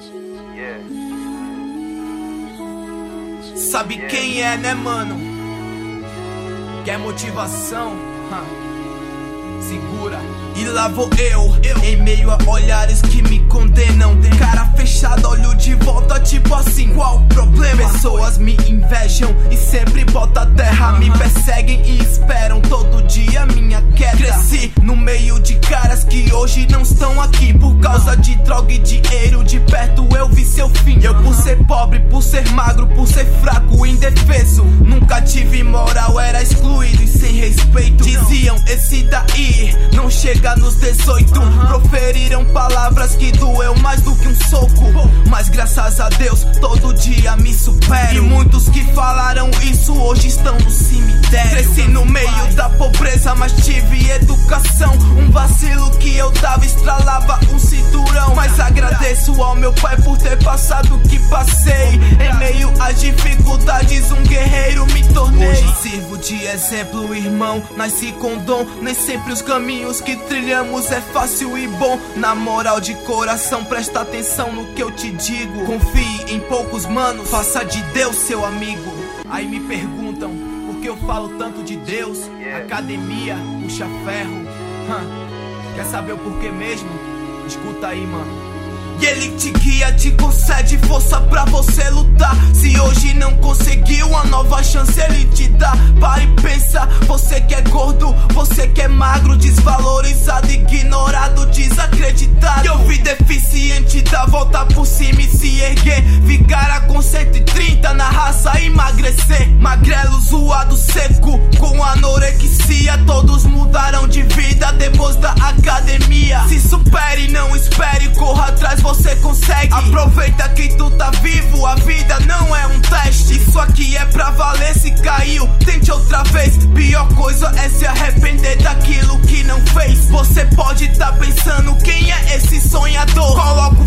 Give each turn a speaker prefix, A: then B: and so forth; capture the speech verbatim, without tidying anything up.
A: Sabe quem é, né, mano? Quer motivação? Segura. E lá vou eu, eu, em meio a olhares que me condenam. Cara fechada, olho de volta, tipo assim, qual o problema? Pessoas me invejam e sempre botam a terra. Me perseguem e esperam todo dia minha queda. Cresci no meio de caras que hoje não estão aqui por causa de droga e dinheiro. De perto eu vi seu fim. Eu por ser pobre, por ser magro, por ser fraco, indefeso, nunca tive moral, era excluído e sem respeito. Diziam, esse daí não chega nos dezoito. Proferiram palavras que doeu mais do que um soco, mas graças a Deus todo dia me supero. E muitos que falaram isso hoje estão no cemitério. Cresci no meio da pobreza, mas tive educação. Um vacilo que eu dava estralava um cinturão. Mas agradeço ao meu pai por ter passado o que passei. Em meio às dificuldades um guerreiro me tornei. Hoje sirvo de exemplo, irmão, nasci com dom. Nem sempre os caminhos que trilhamos é fácil e bom. Na moral de coração, presta atenção no que eu te digo. Confie em poucos manos, faça de Deus seu amigo. Aí me perguntam por que eu falo tanto de Deus. Academia, puxa ferro. hum. Quer saber o porquê mesmo? Escuta aí, mano. E ele te guia, te concede força pra você lutar. Se hoje não conseguiu, uma nova chance ele te dá. Para e pensa, você que é gordo, você que é magro, desvalorizado, ignorado, desacreditado. Eu vi deficiente dar volta por cima e se erguer. Vi cara com cento e trinta na raça emagrecer. Magrelo, zoado, seco, com anorexia. Todos mudaram de vida depois da academia. Se supere, não espere, corra atrás, você consegue. Aproveita que tu tá vivo, a vida não é um teste. Isso aqui é pra valer, se caiu, tente outra vez. Pior coisa é se arrepender daquilo que não fez. Você pode tá pensando, quem é esse sonhador? Coloca